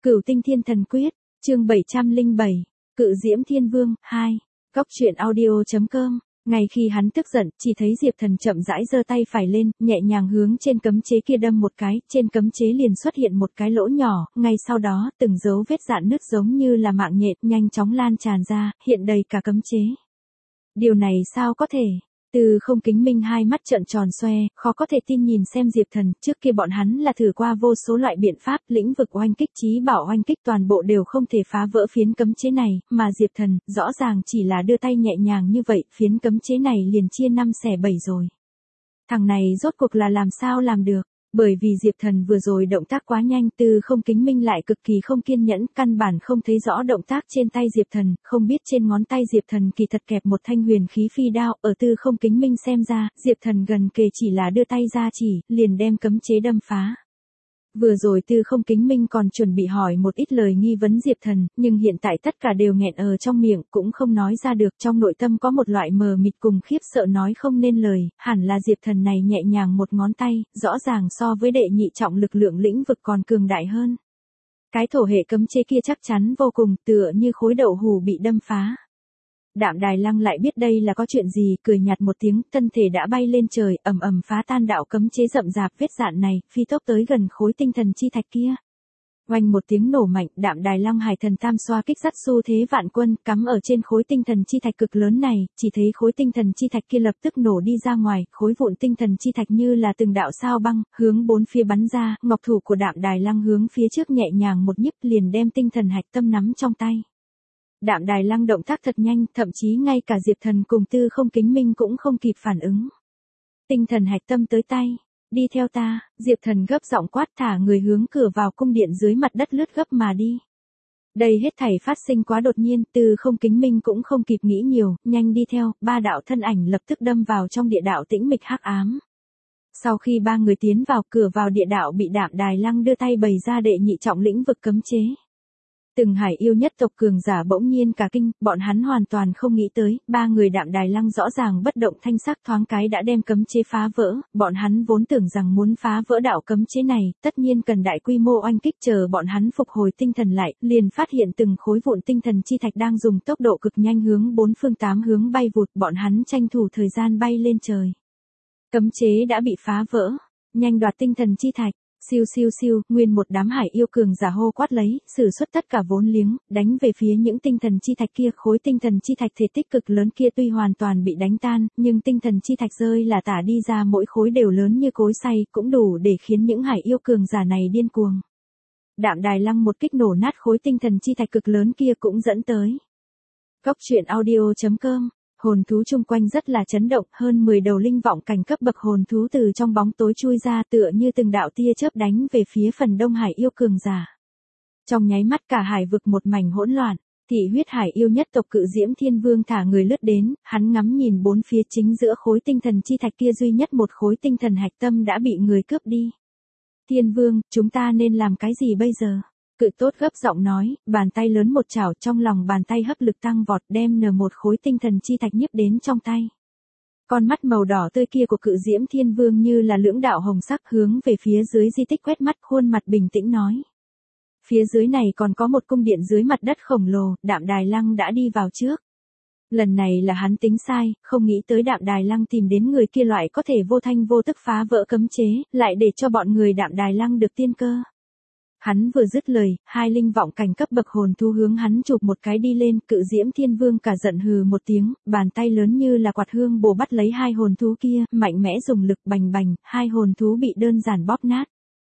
Cửu Tinh Thiên Thần Quyết, chương 707, Cự Diễm Thiên Vương, 2. Góc truyện audio.com. Ngay khi hắn tức giận, chỉ thấy Diệp Thần chậm rãi giơ tay phải lên, nhẹ nhàng hướng trên cấm chế kia đâm một cái, trên cấm chế liền xuất hiện một cái lỗ nhỏ, ngay sau đó, từng dấu vết rạn nứt giống như là mạng nhện, nhanh chóng lan tràn ra, hiện đầy cả cấm chế. Điều này sao có thể? Từ Không Kính Minh hai mắt trợn tròn xoe, khó có thể tin nhìn xem Diệp Thần, trước kia bọn hắn là thử qua vô số loại biện pháp, lĩnh vực oanh kích chí bảo oanh kích toàn bộ đều không thể phá vỡ phiến cấm chế này, mà Diệp Thần, rõ ràng chỉ là đưa tay nhẹ nhàng như vậy, phiến cấm chế này liền chia 5 xẻ 7 rồi. Thằng này rốt cuộc là làm sao làm được? Bởi vì Diệp Thần vừa rồi động tác quá nhanh, Từ Không Kính Minh lại cực kỳ không kiên nhẫn, căn bản không thấy rõ động tác trên tay Diệp Thần, không biết trên ngón tay Diệp Thần kỳ thật kẹp một thanh huyền khí phi đao, ở Từ Không Kính Minh xem ra, Diệp Thần gần kề chỉ là đưa tay ra chỉ, liền đem cấm chế đâm phá. Vừa rồi Từ Không Kính Minh còn chuẩn bị hỏi một ít lời nghi vấn Diệp Thần, nhưng hiện tại tất cả đều nghẹn ở trong miệng, cũng không nói ra được, trong nội tâm có một loại mờ mịt cùng khiếp sợ nói không nên lời, hẳn là Diệp Thần này nhẹ nhàng một ngón tay, rõ ràng so với đệ nhị trọng lực lượng lĩnh vực còn cường đại hơn. Cái thổ hệ cấm chế kia chắc chắn vô cùng, tựa như khối đậu hủ bị đâm phá. Đạm Đài Lăng lại biết đây là có chuyện gì, cười nhạt một tiếng, thân thể đã bay lên trời, ầm ầm phá tan đạo cấm chế rậm rạp vết dạn này, phi tốc tới gần khối tinh thần chi thạch kia. Oanh một tiếng nổ mạnh, Đạm Đài Lăng Hải Thần Tam xoa kích dắt xu thế vạn quân, cắm ở trên khối tinh thần chi thạch cực lớn này, chỉ thấy khối tinh thần chi thạch kia lập tức nổ đi ra ngoài, khối vụn tinh thần chi thạch như là từng đạo sao băng, hướng bốn phía bắn ra, ngọc thủ của Đạm Đài Lăng hướng phía trước nhẹ nhàng một nhíp liền đem tinh thần hạch tâm nắm trong tay. Đạm Đài Lăng động tác thật nhanh, thậm chí ngay cả Diệp Thần cùng Tư Không Kính Minh cũng không kịp phản ứng. Tinh thần hạch tâm tới tay, đi theo ta, Diệp Thần gấp giọng quát thả người hướng cửa vào cung điện dưới mặt đất lướt gấp mà đi. Đây hết thảy phát sinh quá đột nhiên, Tư Không Kính Minh cũng không kịp nghĩ nhiều, nhanh đi theo, ba đạo thân ảnh lập tức đâm vào trong địa đạo tĩnh mịch hắc ám. Sau khi ba người tiến vào cửa vào địa đạo bị Đạm Đài Lăng đưa tay bày ra đệ nhị trọng lĩnh vực cấm chế. Từng hải yêu nhất tộc cường giả bỗng nhiên cả kinh, bọn hắn hoàn toàn không nghĩ tới, ba người Đạm Đài Lăng rõ ràng bất động thanh sắc thoáng cái đã đem cấm chế phá vỡ, bọn hắn vốn tưởng rằng muốn phá vỡ đạo cấm chế này, tất nhiên cần đại quy mô oanh kích chờ bọn hắn phục hồi tinh thần lại, liền phát hiện từng khối vụn tinh thần chi thạch đang dùng tốc độ cực nhanh hướng bốn phương tám hướng bay vụt, bọn hắn tranh thủ thời gian bay lên trời. Cấm chế đã bị phá vỡ, nhanh đoạt tinh thần chi thạch. Siêu siêu siêu, nguyên một đám hải yêu cường giả hô quát lấy, sử xuất tất cả vốn liếng, đánh về phía những tinh thần chi thạch kia, khối tinh thần chi thạch thể tích cực lớn kia tuy hoàn toàn bị đánh tan, nhưng tinh thần chi thạch rơi là tả đi ra mỗi khối đều lớn như cối xay, cũng đủ để khiến những hải yêu cường giả này điên cuồng. Đạm Đài Lăng một kích nổ nát khối tinh thần chi thạch cực lớn kia cũng dẫn tới. Góc truyện audio.com. Hồn thú chung quanh rất là chấn động, hơn 10 đầu linh vọng cảnh cấp bậc hồn thú từ trong bóng tối chui ra tựa như từng đạo tia chớp đánh về phía phần đông hải yêu cường giả. Trong nháy mắt cả hải vực một mảnh hỗn loạn, Thị Huyết hải yêu nhất tộc Cự Diễm Thiên Vương thả người lướt đến, hắn ngắm nhìn bốn phía chính giữa khối tinh thần chi thạch kia duy nhất một khối tinh thần hạch tâm đã bị người cướp đi. Thiên Vương, chúng ta nên làm cái gì bây giờ? Cự Tốt gấp giọng nói, bàn tay lớn một chảo trong lòng bàn tay hấp lực tăng vọt đem một khối tinh thần chi thạch nhiếp đến trong tay. Con mắt màu đỏ tươi kia của Cự Diễm Thiên Vương như là lưỡng đạo hồng sắc hướng về phía dưới di tích quét mắt, khuôn mặt bình tĩnh nói. Phía dưới này còn có một cung điện dưới mặt đất khổng lồ, Đạm Đài Lăng đã đi vào trước. Lần này là hắn tính sai, không nghĩ tới Đạm Đài Lăng tìm đến người kia loại có thể vô thanh vô tức phá vỡ cấm chế, lại để cho bọn người Đạm Đài Lăng được tiên cơ. Hắn vừa dứt lời, hai linh vọng cảnh cấp bậc hồn thú hướng hắn chụp một cái đi lên, Cự Diễm Thiên Vương cả giận hừ một tiếng, bàn tay lớn như là quạt hương bổ bắt lấy hai hồn thú kia, mạnh mẽ dùng lực bành bành, hai hồn thú bị đơn giản bóp nát.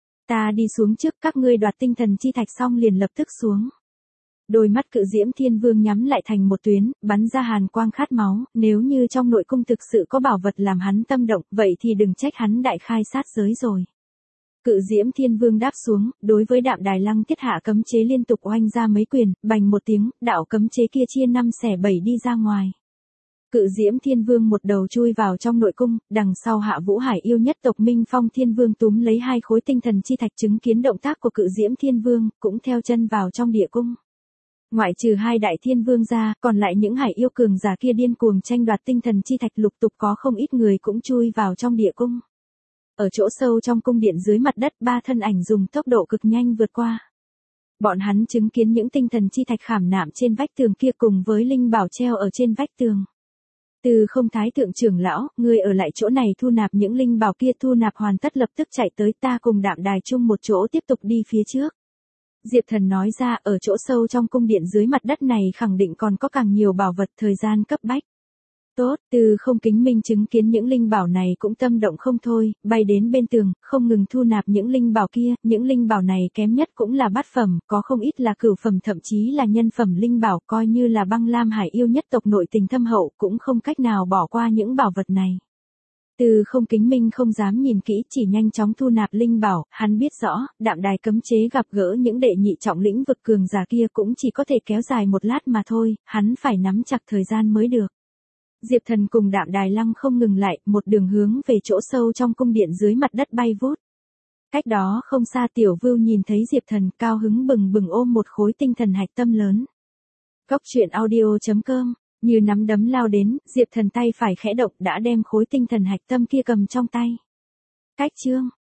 Ta đi xuống trước, các ngươi đoạt tinh thần chi thạch xong liền lập tức xuống. Đôi mắt Cự Diễm Thiên Vương nhắm lại thành một tuyến, bắn ra hàn quang khát máu, nếu như trong nội cung thực sự có bảo vật làm hắn tâm động, vậy thì đừng trách hắn đại khai sát giới rồi. Cự Diễm Thiên Vương đáp xuống, đối với Đạm Đài Lăng thiết hạ cấm chế liên tục oanh ra mấy quyền, bành một tiếng, đạo cấm chế kia chia 5 xẻ 7 đi ra ngoài. Cự Diễm Thiên Vương một đầu chui vào trong nội cung, đằng sau Hạ Vũ hải yêu nhất tộc Minh Phong Thiên Vương túm lấy hai khối tinh thần chi thạch chứng kiến động tác của Cự Diễm Thiên Vương, cũng theo chân vào trong địa cung. Ngoại trừ hai đại thiên vương ra, còn lại những hải yêu cường giả kia điên cuồng tranh đoạt tinh thần chi thạch, lục tục có không ít người cũng chui vào trong địa cung. Ở chỗ sâu trong cung điện dưới mặt đất, ba thân ảnh dùng tốc độ cực nhanh vượt qua. Bọn hắn chứng kiến những tinh thần chi thạch khảm nạm trên vách tường kia cùng với linh bảo treo ở trên vách tường. Từ Không Thái thượng trưởng lão, ngươi ở lại chỗ này thu nạp những linh bảo kia, thu nạp hoàn tất lập tức chạy tới, ta cùng Đạm Đài chung một chỗ tiếp tục đi phía trước. Diệp Thần nói ra, ở chỗ sâu trong cung điện dưới mặt đất này khẳng định còn có càng nhiều bảo vật, thời gian cấp bách. Tốt, Từ Không Kính Minh chứng kiến những linh bảo này cũng tâm động không thôi, bay đến bên tường, không ngừng thu nạp những linh bảo kia, những linh bảo này kém nhất cũng là bát phẩm, có không ít là cửu phẩm thậm chí là nhân phẩm linh bảo, coi như là Băng Lam Hải yêu nhất tộc nội tình thâm hậu cũng không cách nào bỏ qua những bảo vật này. Từ Không Kính Minh không dám nhìn kỹ, chỉ nhanh chóng thu nạp linh bảo, hắn biết rõ, Đạm Đài cấm chế gặp gỡ những đệ nhị trọng lĩnh vực cường giả kia cũng chỉ có thể kéo dài một lát mà thôi, hắn phải nắm chặt thời gian mới được. Diệp Thần cùng Đạm Đài Lăng không ngừng lại, một đường hướng về chỗ sâu trong cung điện dưới mặt đất bay vút. Cách đó không xa Tiểu Vưu nhìn thấy Diệp Thần, cao hứng bừng bừng ôm một khối tinh thần hạch tâm lớn. Cốc truyện audio.com, như nắm đấm lao đến, Diệp Thần tay phải khẽ động đã đem khối tinh thần hạch tâm kia cầm trong tay. Cách chương